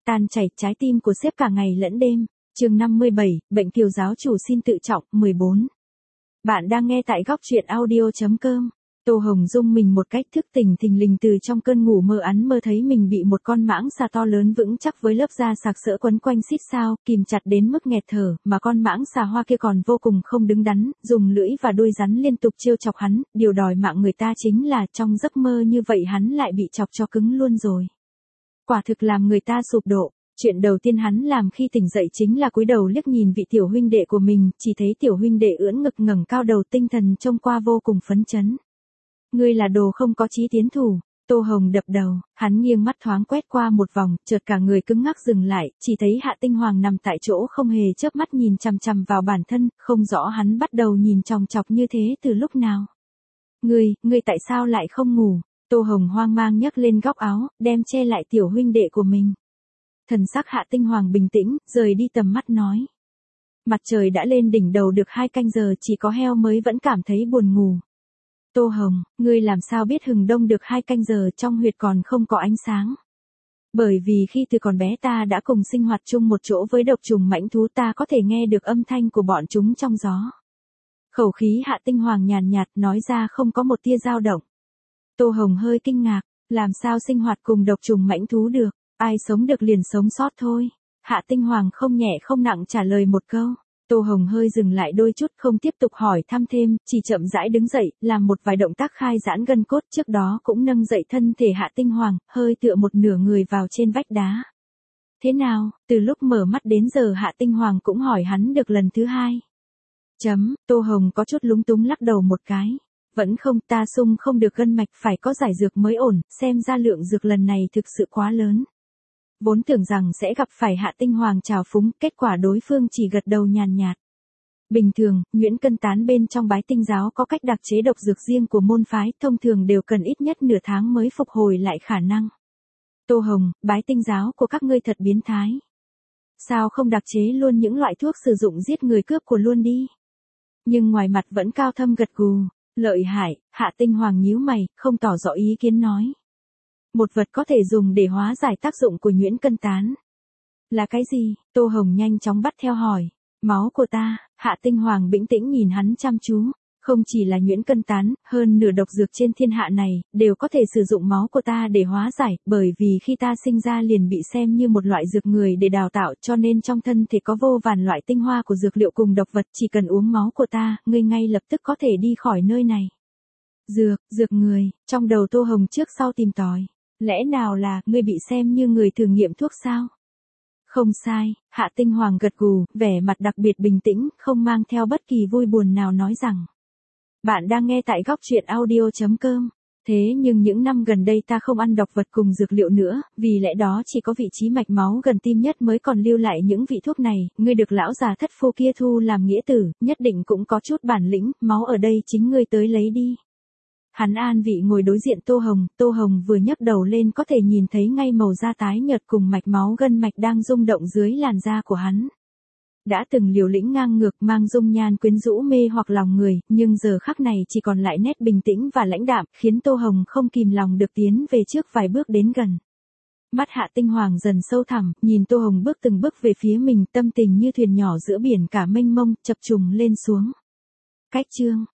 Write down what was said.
tan chảy trái tim của sếp cả ngày lẫn đêm. Chương 57, bệnh kiều giáo chủ xin tự trọng, 14. Bạn đang nghe tại góc truyện audio.com. Tô Hồng rung mình một cách thức tỉnh thình lình từ trong cơn ngủ mơ mơ thấy mình bị một con mãng xà to lớn vững chắc với lớp da sạc sỡ quấn quanh xít sao, kìm chặt đến mức nghẹt thở, mà con mãng xà hoa kia còn vô cùng không đứng đắn, dùng lưỡi và đuôi rắn liên tục trêu chọc hắn, điều đòi mạng người ta chính là trong giấc mơ như vậy hắn lại bị chọc cho cứng luôn rồi. Quả thực làm người ta sụp đổ. Chuyện đầu tiên hắn làm khi tỉnh dậy chính là cúi đầu liếc nhìn vị tiểu huynh đệ của mình, chỉ thấy tiểu huynh đệ ưỡn ngực ngẩng cao đầu tinh thần trông qua vô cùng phấn chấn. Ngươi là đồ không có chí tiến thủ. Tô Hồng đập đầu, hắn nghiêng mắt thoáng quét qua một vòng, chợt cả người cứng ngắc dừng lại, chỉ thấy Hạ Tinh Hoàng nằm tại chỗ không hề chớp mắt nhìn chằm chằm vào bản thân, không rõ hắn bắt đầu nhìn chòng chọc như thế từ lúc nào. Ngươi tại sao lại không ngủ? Tô Hồng hoang mang nhấc lên góc áo, đem che lại tiểu huynh đệ của mình. Thần sắc Hạ Tinh Hoàng bình tĩnh, rời đi tầm mắt nói. Mặt trời đã lên đỉnh đầu được 2 canh giờ, chỉ có heo mới vẫn cảm thấy buồn ngủ. Tô Hồng, ngươi làm sao biết hừng đông được 2 canh giờ trong huyệt còn không có ánh sáng? Bởi vì khi từ còn bé ta đã cùng sinh hoạt chung một chỗ với độc trùng mãnh thú, ta có thể nghe được âm thanh của bọn chúng trong gió. Khẩu khí Hạ Tinh Hoàng nhàn nhạt nói ra không có một tia dao động. Tô Hồng hơi kinh ngạc, làm sao sinh hoạt cùng độc trùng mãnh thú được, ai sống được liền sống sót thôi. Hạ Tinh Hoàng không nhẹ không nặng trả lời một câu. Tô Hồng hơi dừng lại đôi chút không tiếp tục hỏi thăm thêm, chỉ chậm rãi đứng dậy, làm một vài động tác khai giãn gân cốt, trước đó cũng nâng dậy thân thể Hạ Tinh Hoàng, hơi tựa một nửa người vào trên vách đá. Thế nào, từ lúc mở mắt đến giờ Hạ Tinh Hoàng cũng hỏi hắn được lần thứ 2. Tô Hồng có chút lúng túng lắc đầu một cái. Vẫn không, ta sung không được gân mạch, phải có giải dược mới ổn, xem ra lượng dược lần này thực sự quá lớn. Vốn tưởng rằng sẽ gặp phải Hạ Tinh Hoàng trào phúng, kết quả đối phương chỉ gật đầu nhàn nhạt. Bình thường, nhuyễn cân tán bên trong Bái Tinh giáo có cách đặc chế độc dược riêng của môn phái, thông thường đều cần ít nhất nửa tháng mới phục hồi lại khả năng. Tô Hồng, Bái Tinh giáo của các ngươi thật biến thái. Sao không đặc chế luôn những loại thuốc sử dụng giết người cướp của luôn đi? Nhưng ngoài mặt vẫn cao thâm gật gù. Lợi hại, Hạ Tinh Hoàng nhíu mày, không tỏ rõ ý kiến nói. Một vật có thể dùng để hóa giải tác dụng của nhuyễn cân tán. Là cái gì? Tô Hồng nhanh chóng bắt theo hỏi. Máu của ta. Hạ Tinh Hoàng bình tĩnh nhìn hắn chăm chú. Không chỉ là nhuyễn cân tán, hơn nửa độc dược trên thiên hạ này, đều có thể sử dụng máu của ta để hóa giải, bởi vì khi ta sinh ra liền bị xem như một loại dược người để đào tạo, cho nên trong thân thể có vô vàn loại tinh hoa của dược liệu cùng độc vật, chỉ cần uống máu của ta, ngươi ngay lập tức có thể đi khỏi nơi này. Dược người, trong đầu Tô Hồng trước sau tìm tòi. Lẽ nào là, ngươi bị xem như người thử nghiệm thuốc sao? Không sai, Hạ Tinh Hoàng gật gù, vẻ mặt đặc biệt bình tĩnh, không mang theo bất kỳ vui buồn nào nói rằng. Bạn đang nghe tại góc truyện audio.com. Thế nhưng những năm gần đây ta không ăn độc vật cùng dược liệu nữa, vì lẽ đó chỉ có vị trí mạch máu gần tim nhất mới còn lưu lại những vị thuốc này, ngươi được lão già thất phu kia thu làm nghĩa tử, nhất định cũng có chút bản lĩnh, máu ở đây chính ngươi tới lấy đi. Hắn an vị ngồi đối diện Tô Hồng vừa nhấc đầu lên có thể nhìn thấy ngay màu da tái nhợt cùng mạch máu gân mạch đang rung động dưới làn da của hắn. Đã từng liều lĩnh ngang ngược mang dung nhan quyến rũ mê hoặc lòng người, nhưng giờ khắc này chỉ còn lại nét bình tĩnh và lãnh đạm, khiến Tô Hồng không kìm lòng được tiến về trước vài bước đến gần. Mắt Hạ Tinh Hoàng dần sâu thẳm, nhìn Tô Hồng bước từng bước về phía mình, tâm tình như thuyền nhỏ giữa biển cả mênh mông, chập trùng lên xuống. Cách chương